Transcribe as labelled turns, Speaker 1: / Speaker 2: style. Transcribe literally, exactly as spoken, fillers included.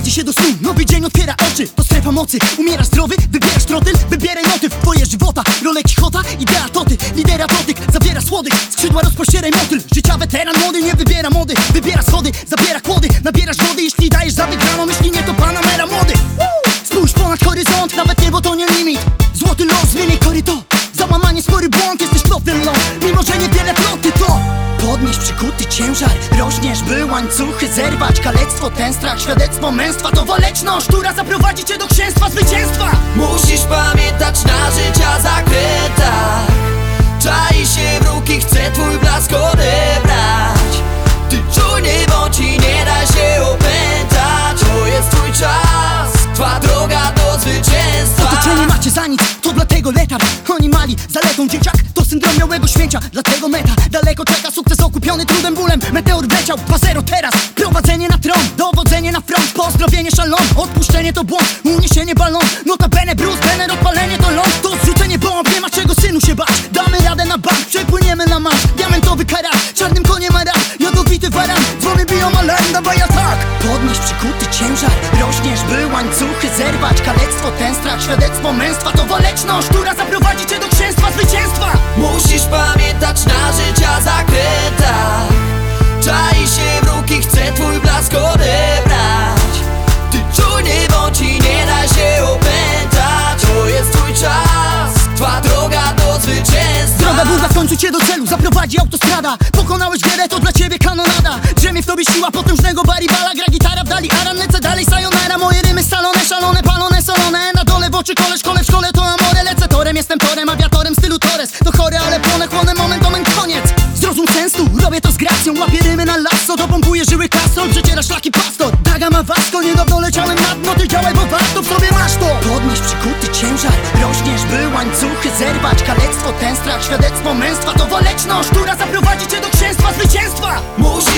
Speaker 1: Kładzie się do snu, nowy dzień otwiera oczy. To strefa mocy, umierasz zdrowy, wybierasz trotyl. Wybieraj motyw, twoje żywota. Rolę kichota, idea toty. Lidera dotyk, zawiera słodych. Skrzydła rozpościeraj motyl. Życia weteran młody, nie wybiera mody. Wybiera schody, zabiera kłody. Nabierasz wody, jeśli dajesz za wygraną. Jeśli nie, to Panamera młody. Spójrz ponad horyzont, nawet niebo to nie limit. Złoty los, zmieniaj koryto. Załamanie, spory błąd, jesteś plotnym ląd. Mimo, że niewiele ploty to podnieś przykuty ciężar, rośniesz, by łańcuchy zerwać. Kalectwo, ten strach, świadectwo męstwa to waleczność, która zaprowadzi cię do księstwa zwycięstwa.
Speaker 2: Musisz pamiętać na życia zakrętach. Czai się wróg i chce twój blask odebrać. Ty czujny bądź i nie daj się opętać. To jest twój czas, twa droga do zwycięstwa.
Speaker 1: Otoczenie macie za nic, to dlatego letarg. Oni mali, zaletą dzieciak, to syndrom miałego święcia. Dlatego meta, daleko czeka sukces okupiony trudem, bólem. Meteor wleciał, dwa zero teraz. Prowadzenie na tron, dowodzenie na front. Pozdrowienie szalon, odpuszczenie to błąd. Uniesienie balon, notabene Bruce Banner. Odpalenie to ląd, to zrzucenie bomb. Nie ma czego synu się bać, damy radę na bank. Przepłyniemy na marsz, diamentowy karat. Czarnym koniem aram, jadowity waran. Dzwony biją alarm, dawaj atak. Podnieś przykuty ciężar, rośniesz, by łańcuchy zerwać. Kalectwo, ten strach, świadectwo męstwa to waleczność, która zaprowadzi cię do księstwa zwycięstwa.
Speaker 2: Musisz pamiętać na życia zakrętach. Czai się wróg i chce twój blask odebrać. Ty czujny bądź i nie daj się opętać. To jest twój czas, twa droga do zwycięstwa.
Speaker 1: Droga długa, w końcu cię do celu zaprowadzi autostrada. Pokonałeś wiele, to dla ciebie kanonada. Drzemie w tobie siła potężnego baribala. Gra gitara w dali, aran, lecę dalej, sayonara. Moje rymy salone, szalone, palone, solone. Na dole w oczy kole, szkole, w szkole to amore. Lecę torem, jestem torem, awiatorem stylu Torres. To chory, ale plonę, chłonę, moment, moment, koniec. Zrozum sensu, robię to z gracją. Łapię rymy na lasso, dopompuję żyły kastrol. Przeciera szlaki pastor, daga ma wasko. Niedawno leciałem na dno, ty działaj, bo warto, w sobie masz to. Podnieś przykuty ciężar, rośniesz, by łańcuchy zerwać. Kalectwo, ten strach, świadectwo męstwa to waleczność, która zaprowadzi cię do księstwa zwycięstwa.
Speaker 2: Musisz